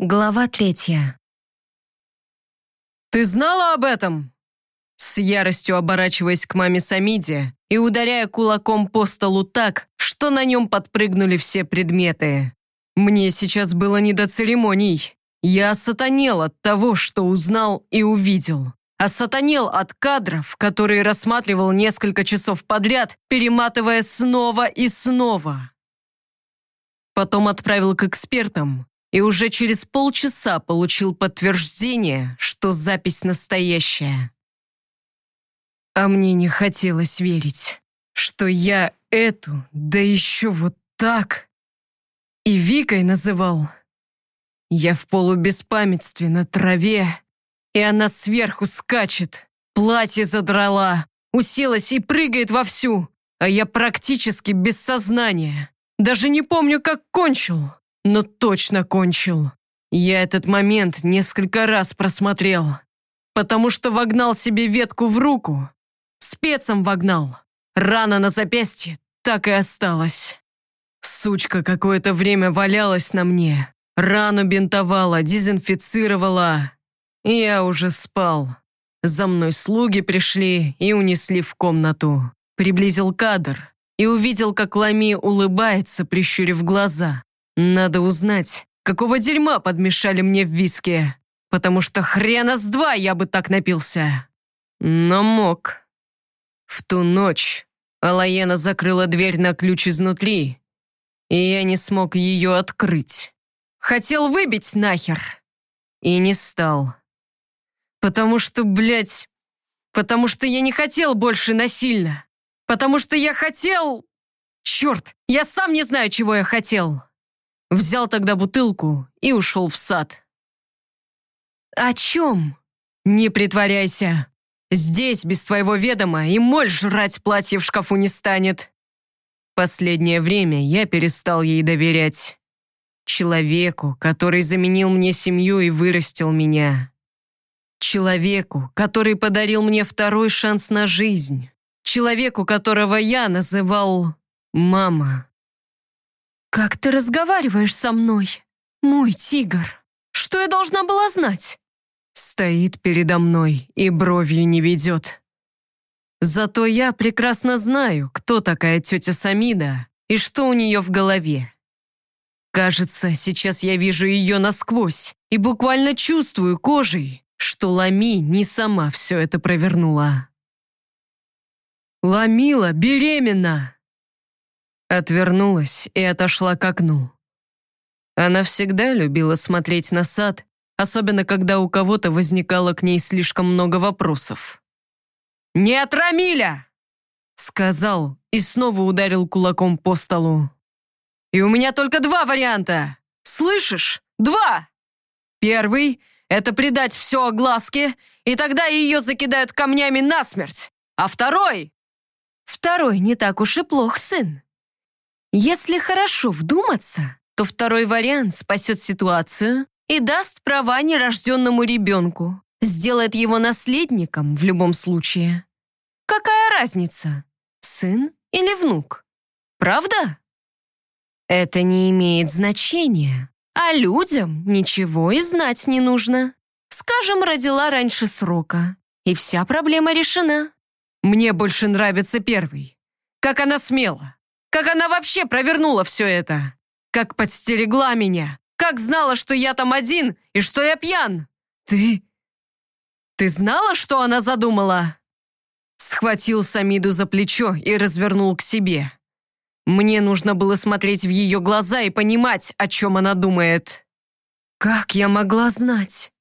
Глава 3. «Ты знала об этом?» С яростью оборачиваясь к маме Самиде и ударяя кулаком по столу так, что на нем подпрыгнули все предметы. Мне сейчас было не до церемоний. Я осатанел от того, что узнал и увидел. Осатанел от кадров, которые рассматривал несколько часов подряд, перематывая снова и снова. Потом отправил к экспертам. И уже через полчаса получил подтверждение, что запись настоящая. А мне не хотелось верить, что я эту, да еще вот так, и Викой называл. Я в полубеспамятстве на траве, и она сверху скачет, платье задрала, уселась и прыгает вовсю, а я практически без сознания. Даже не помню, как кончил. Но точно кончил. Я этот момент несколько раз просмотрел, потому что вогнал себе ветку в руку. Спецом вогнал. Рана на запястье так и осталась. Сучка какое-то время валялась на мне. Рану бинтовала, дезинфицировала. Я уже спал. За мной слуги пришли и унесли в комнату. Приблизил кадр и увидел, как Лами улыбается, прищурив глаза. Надо узнать, какого дерьма подмешали мне в виски, потому что хрена с два я бы так напился. Но мог. В ту ночь Алаена закрыла дверь на ключ изнутри, и я не смог ее открыть. Хотел выбить нахер. И не стал. Потому что я не хотел больше насильно. Потому что я хотел... Черт, я сам не знаю, чего я хотел. Взял тогда бутылку и ушел в сад. «О чем?» «Не притворяйся. Здесь, без твоего ведома, и моль жрать платье в шкафу не станет». Последнее время я перестал ей доверять. Человеку, который заменил мне семью и вырастил меня. Человеку, который подарил мне второй шанс на жизнь. Человеку, которого я называл «мама». «Как ты разговариваешь со мной, мой тигр? Что я должна была знать?» Стоит передо мной и бровью не ведет. Зато я прекрасно знаю, кто такая тетя Самида и что у нее в голове. Кажется, сейчас я вижу ее насквозь и буквально чувствую кожей, что Лами не сама все это провернула. «Ламила беременна!» Отвернулась и отошла к окну. Она всегда любила смотреть на сад, особенно когда у кого-то возникало к ней слишком много вопросов. «Нет, Рамиля!» сказал и снова ударил кулаком по столу. «И у меня только два варианта. Слышишь? Два! Первый — это придать все огласке, и тогда ее закидают камнями насмерть. А второй... Второй не так уж и плох, сын. Если хорошо вдуматься, то второй вариант спасет ситуацию и даст права нерожденному ребенку, сделает его наследником в любом случае. Какая разница, сын или внук? Правда? Это не имеет значения, а людям ничего и знать не нужно. Скажем, родила раньше срока, и вся проблема решена. Мне больше нравится первый. Как она смела. Как она вообще провернула все это? Как подстерегла меня? Как знала, что я там один и что я пьян? Ты знала, что она задумала?» Схватил Самиду за плечо и развернул к себе. Мне нужно было смотреть в ее глаза и понимать, о чем она думает. Как я могла знать?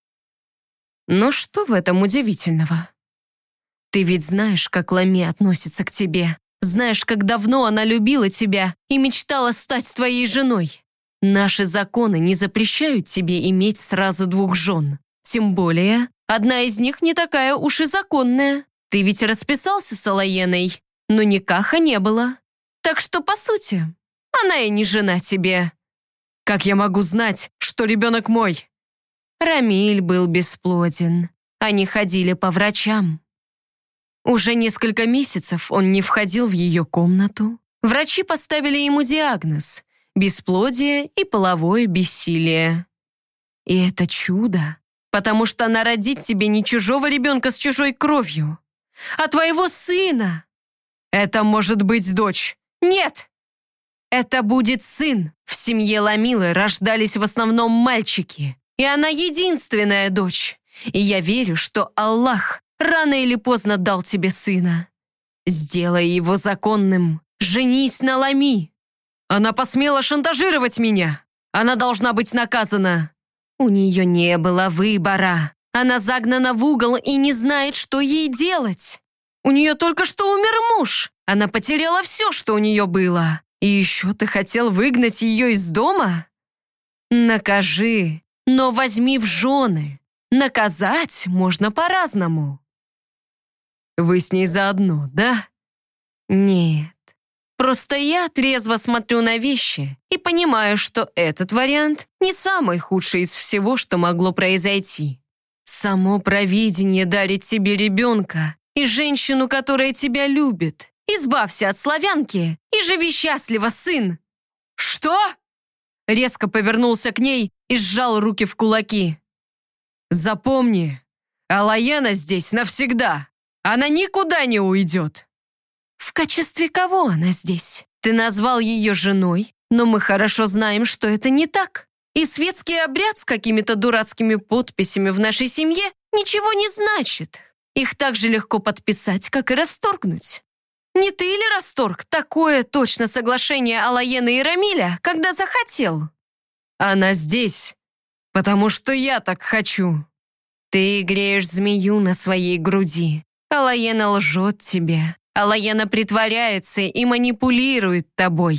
Но что в этом удивительного? Ты ведь знаешь, как Лами относится к тебе. Знаешь, как давно она любила тебя и мечтала стать твоей женой. Наши законы не запрещают тебе иметь сразу двух жен. Тем более, одна из них не такая уж и законная. Ты ведь расписался с Алаеной, но никаха не было. Так что, по сути, она и не жена тебе. Как я могу знать, что ребенок мой? Рамиль был бесплоден. Они ходили по врачам. Уже несколько месяцев он не входил в ее комнату. Врачи поставили ему диагноз – бесплодие и половое бессилие. И это чудо, потому что она родит тебе не чужого ребенка с чужой кровью, а твоего сына. Это может быть дочь. Нет, это будет сын. В семье Ламилы рождались в основном мальчики, и она единственная дочь. И я верю, что Аллах рано или поздно дал тебе сына. Сделай его законным. Женись на Лами. Она посмела шантажировать меня. Она должна быть наказана. У нее не было выбора. Она загнана в угол и не знает, что ей делать. У нее только что умер муж. Она потеряла все, что у нее было. И еще ты хотел выгнать ее из дома? Накажи, но возьми в жены. Наказать можно по-разному. Вы с ней заодно, да? Нет. Просто я трезво смотрю на вещи и понимаю, что этот вариант не самый худший из всего, что могло произойти. Само провидение дарит тебе ребенка и женщину, которая тебя любит. Избавься от славянки и живи счастливо, сын. Что? Резко повернулся к ней и сжал руки в кулаки. Запомни, Алаяна здесь навсегда. Она никуда не уйдет. В качестве кого она здесь? Ты назвал ее женой, но мы хорошо знаем, что это не так. И светский обряд с какими-то дурацкими подписями в нашей семье ничего не значит. Их так же легко подписать, как и расторгнуть. Не ты ли расторг такое точно соглашение Алаены и Рамиля, когда захотел? Она здесь, потому что я так хочу. Ты греешь змею на своей груди. Алаена лжет тебе. Алаяна притворяется и манипулирует тобой.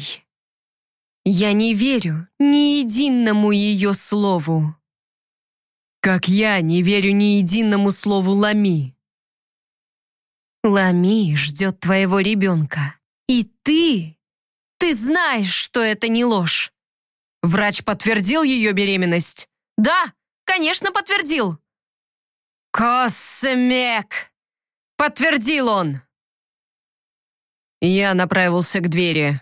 Я не верю ни единому ее слову. Как я не верю ни единому слову Лами. Лами ждет твоего ребенка. И ты знаешь, что это не ложь. Врач подтвердил ее беременность? Да, конечно, подтвердил. Космек! Подтвердил он. Я направился к двери.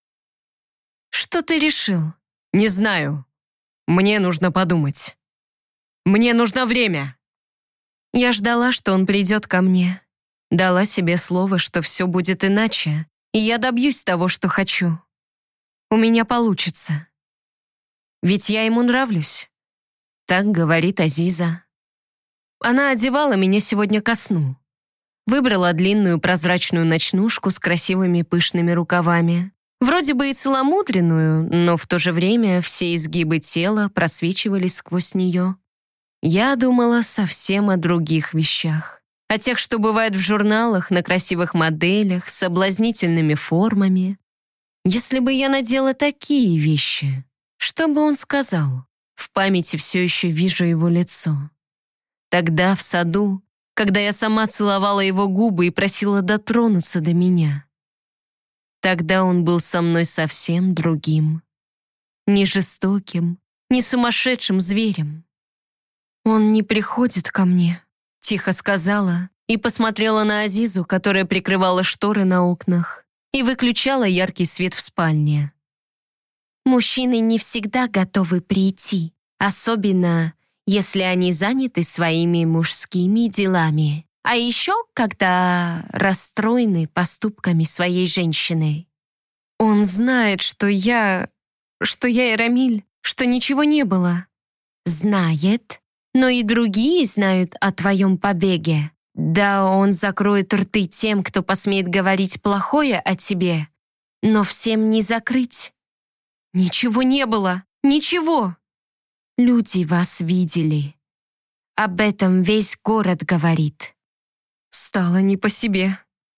Что ты решил? Не знаю. Мне нужно подумать. Мне нужно время. Я ждала, что он придет ко мне. Дала себе слово, что все будет иначе, и я добьюсь того, что хочу. У меня получится. Ведь я ему нравлюсь. Так говорит Азиза. Она одевала меня сегодня ко сну. Выбрала длинную прозрачную ночнушку с красивыми пышными рукавами. Вроде бы и целомудренную, но в то же время все изгибы тела просвечивались сквозь нее. Я думала совсем о других вещах. О тех, что бывает в журналах, на красивых моделях, с соблазнительными формами. Если бы я надела такие вещи, что бы он сказал? В памяти все еще вижу его лицо. Тогда в саду, когда я сама целовала его губы и просила дотронуться до меня. Тогда он был со мной совсем другим. Не жестоким, не сумасшедшим зверем. «Он не приходит ко мне», — тихо сказала и посмотрела на Азизу, которая прикрывала шторы на окнах и выключала яркий свет в спальне. «Мужчины не всегда готовы прийти, особенно если они заняты своими мужскими делами, а еще когда расстроены поступками своей женщины. Он знает, что я и Рамиль, что ничего не было. Знает, но и другие знают о твоем побеге. Да, он закроет рты тем, кто посмеет говорить плохое о тебе, но всем не закрыть. Ничего не было, ничего. Люди вас видели. Об этом весь город говорит». Стало не по себе.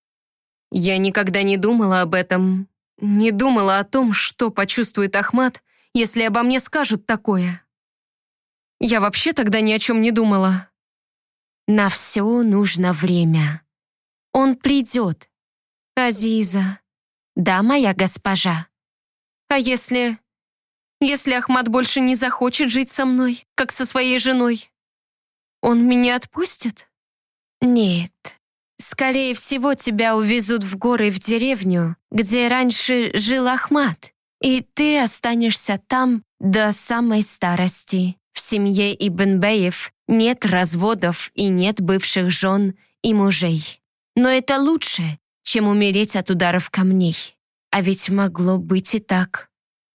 Я никогда не думала об этом, не думала о том, что почувствует Ахмат, если обо мне скажут такое. Я вообще тогда ни о чем не думала. На все нужно время. Он придет. Азиза. Да, моя госпожа. А если Ахмат больше не захочет жить со мной, как со своей женой, он меня отпустит? Нет. Скорее всего, тебя увезут в горы в деревню, где раньше жил Ахмат, и ты останешься там до самой старости. В семье Ибн-Беев нет разводов и нет бывших жен и мужей. Но это лучше, чем умереть от ударов камней. А ведь могло быть и так.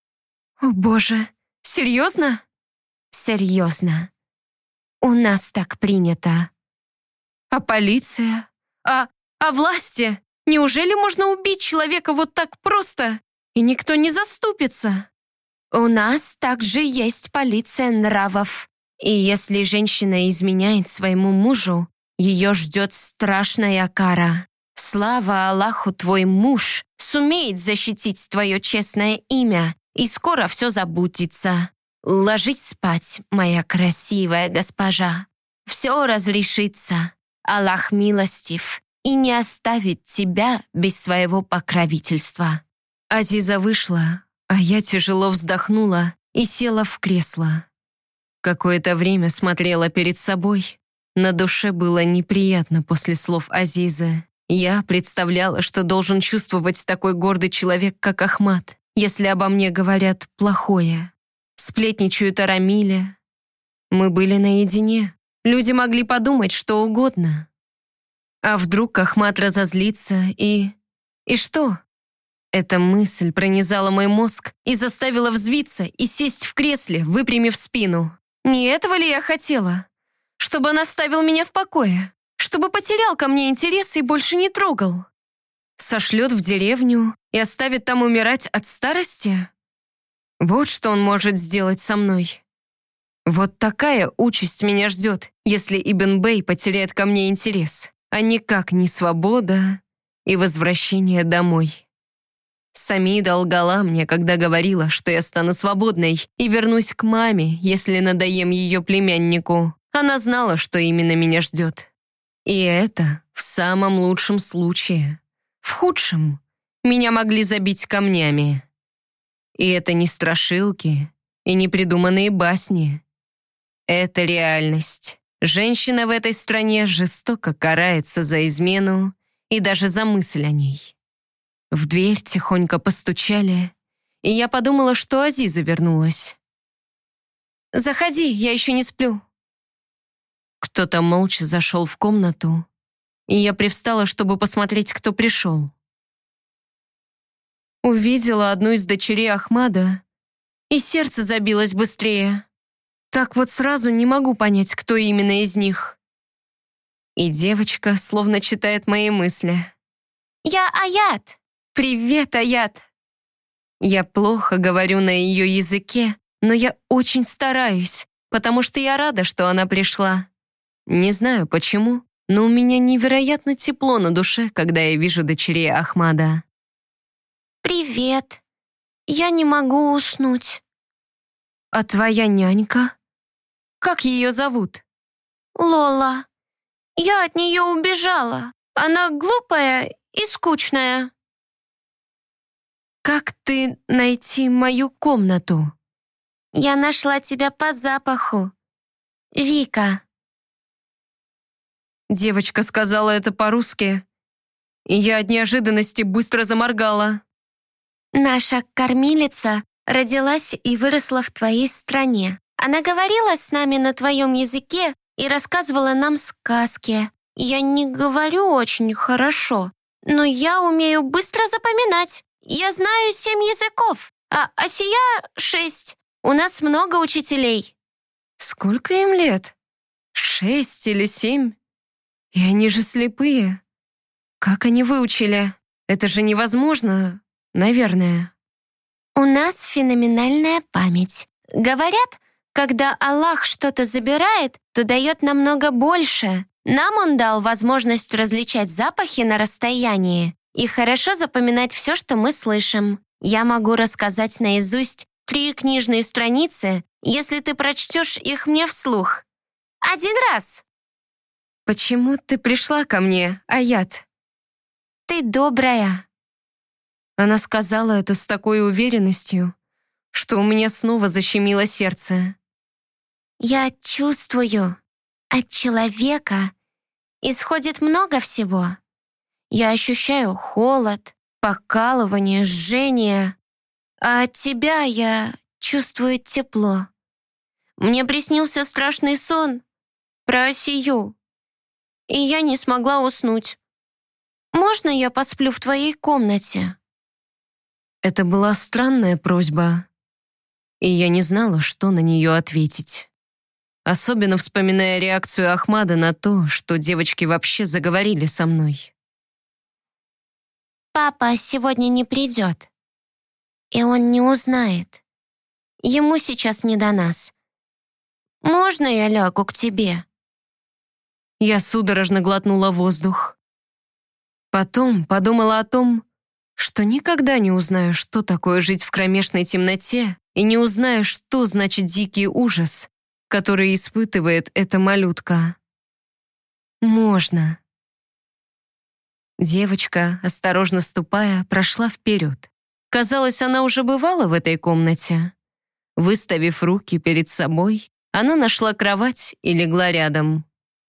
О, Боже, серьезно? Серьезно. У нас так принято. А полиция? А власти? Неужели можно убить человека вот так просто, и никто не заступится? У нас также есть полиция нравов. И если женщина изменяет своему мужу, ее ждет страшная кара. Слава Аллаху, твой муж сумеет защитить твое честное имя, и скоро все забудется. Ложись спать, моя красивая госпожа. Все разрешится. Аллах милостив и не оставит тебя без своего покровительства». Азиза вышла, а я тяжело вздохнула и села в кресло. Какое-то время смотрела перед собой. На душе было неприятно после слов Азизы. Я представляла, что должен чувствовать такой гордый человек, как Ахмад, если обо мне говорят плохое. Сплетничают о Рамиле. Мы были наедине. Люди могли подумать что угодно. А вдруг Ахмад разозлится и что? Эта мысль пронизала мой мозг и заставила взвиться и сесть в кресле, выпрямив спину. Не этого ли я хотела? Чтобы он оставил меня в покое? Чтобы потерял ко мне интерес и больше не трогал? Сошлет в деревню и оставит там умирать от старости? Вот что он может сделать со мной. Вот такая участь меня ждет, если Ибн Бей потеряет ко мне интерес, а никак не свобода и возвращение домой. Самида лгала мне, когда говорила, что я стану свободной и вернусь к маме, если надоем ее племяннику. Она знала, что именно меня ждет. И это в самом лучшем случае. В худшем меня могли забить камнями. И это не страшилки и не придуманные басни. Это реальность. Женщина в этой стране жестоко карается за измену и даже за мысль о ней. В дверь тихонько постучали, и я подумала, что Азиза вернулась. «Заходи, я еще не сплю». Кто-то молча зашел в комнату, и я привстала, чтобы посмотреть, кто пришел. Увидела одну из дочерей Ахмада, и сердце забилось быстрее. Так вот сразу не могу понять, кто именно из них. И девочка словно читает мои мысли. «Я Аят». «Привет, Аят!» Я плохо говорю на ее языке, но я очень стараюсь, потому что я рада, что она пришла. Не знаю почему, но у меня невероятно тепло на душе, когда я вижу дочерей Ахмада. «Привет. Я не могу уснуть». «А твоя нянька? Как ее зовут?» «Лола. Я от нее убежала. Она глупая и скучная». «Как ты найти мою комнату?» «Я нашла тебя по запаху. Вика». Девочка сказала это по-русски, и я от неожиданности быстро заморгала. «Наша кормилица родилась и выросла в твоей стране. Она говорила с нами на твоем языке и рассказывала нам сказки. Я не говорю очень хорошо, но я умею быстро запоминать. Я знаю 7 языков, а Асия 6. У нас много учителей». Сколько им лет? 6 или 7? И они же слепые. Как они выучили? Это же невозможно, наверное. «У нас феноменальная память. Говорят, когда Аллах что-то забирает, то дает намного больше. Нам Он дал возможность различать запахи на расстоянии и хорошо запоминать все, что мы слышим. Я могу рассказать наизусть 3 книжные страницы, если ты прочтешь их мне вслух. 1 раз». Почему ты пришла ко мне, Аят? «Ты добрая». Она сказала это с такой уверенностью, что у меня снова защемило сердце. «Я чувствую, от человека исходит много всего. Я ощущаю холод, покалывание, жжение, а от тебя я чувствую тепло. Мне приснился страшный сон про Асию, и я не смогла уснуть. Можно я посплю в твоей комнате?» Это была странная просьба, и я не знала, что на нее ответить. Особенно вспоминая реакцию Ахмада на то, что девочки вообще заговорили со мной. «Папа сегодня не придет, и он не узнает. Ему сейчас не до нас. Можно я лягу к тебе?» Я судорожно глотнула воздух. Потом подумала о том, что никогда не узнаю, что такое жить в кромешной темноте, и не узнаю, что значит дикий ужас, который испытывает эта малютка. Можно. Девочка, осторожно ступая, прошла вперед. Казалось, она уже бывала в этой комнате. Выставив руки перед собой, она нашла кровать и легла рядом.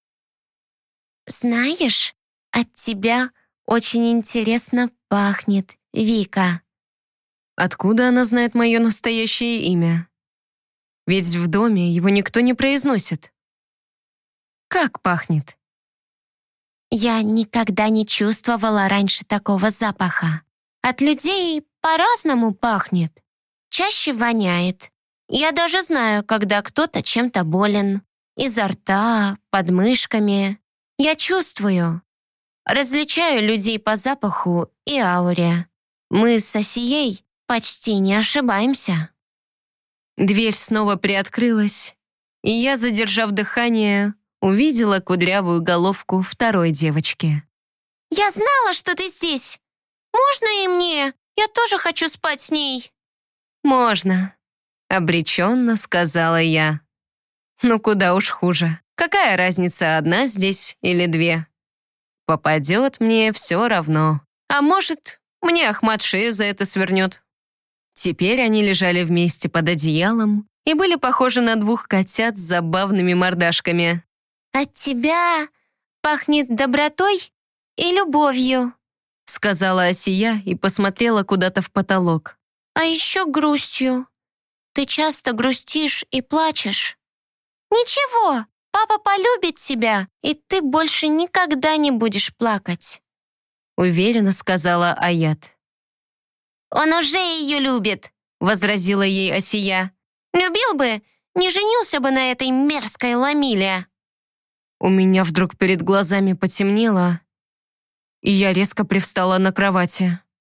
«Знаешь, от тебя очень интересно пахнет, Вика». Откуда она знает мое настоящее имя? Ведь в доме его никто не произносит. Как пахнет? «Я никогда не чувствовала раньше такого запаха. От людей по-разному пахнет. Чаще воняет. Я даже знаю, когда кто-то чем-то болен. Изо рта, под мышками. Я чувствую. Различаю людей по запаху и ауре. Мы с Асией почти не ошибаемся». Дверь снова приоткрылась, и я, задержав дыхание, увидела кудрявую головку второй девочки. «Я знала, что ты здесь. Можно и мне? Я тоже хочу спать с ней». «Можно», — обреченно сказала я. «Ну куда уж хуже. Какая разница, одна здесь или две? Попадет мне все равно. А может, мне Ахмад шею за это свернет». Теперь они лежали вместе под одеялом и были похожи на двух котят с забавными мордашками. «От тебя пахнет добротой и любовью», — сказала Асия и посмотрела куда-то в потолок. «а еще грустью. Ты часто грустишь и плачешь. Ничего, папа полюбит тебя, и ты больше никогда не будешь плакать», — уверенно сказала Аят. «Он уже ее любит», — возразила ей Асия. «Любил бы, не женился бы на этой мерзкой Ламиле». У меня вдруг перед глазами потемнело, и я резко привстала на кровати.